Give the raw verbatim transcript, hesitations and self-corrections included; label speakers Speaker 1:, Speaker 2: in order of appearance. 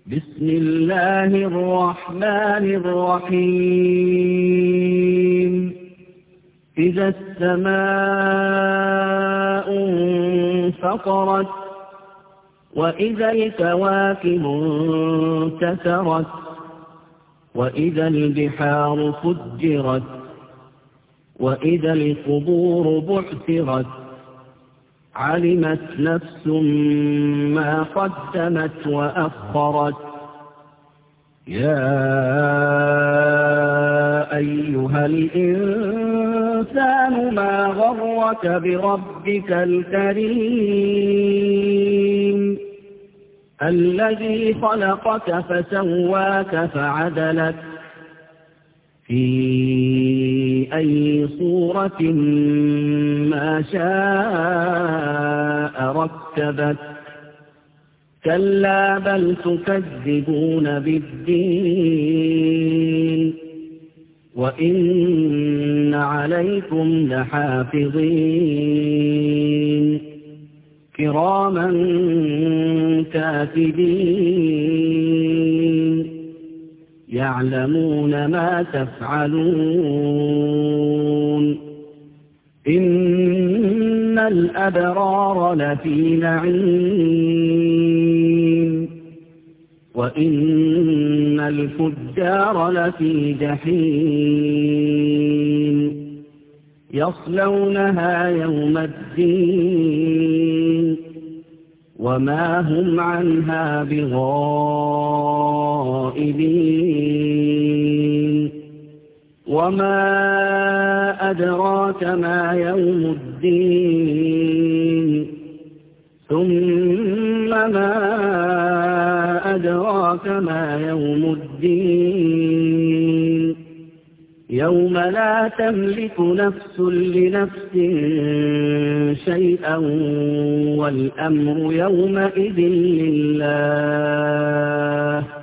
Speaker 1: بسم الله الرحمن الرحيم إذا السماء انفطرت وإذا الكواكب انتثرت وإذا البحار فجرت وإذا القبور بعثرت علمت نفس ما قدمت وأخرت يا أيها الإنسان ما غرك بربك الكريم الذي خلقك فسواك فعدلك في أي صورة ما شاء ركبك كلا بل تكذبون بالدين وإن عليكم لحافظين كراما كاتبين يعلمون ما تفعلون إن الأبرار لفي نعيم وإن الفجار لفي جحيم يصلونها يوم الدين وما هم عنها بغائبين وما أدراك ما يوم الدين ثم ما أدراك ما يوم الدين يوم لا تملك نفس لنفس شيئا والأمر يومئذ لله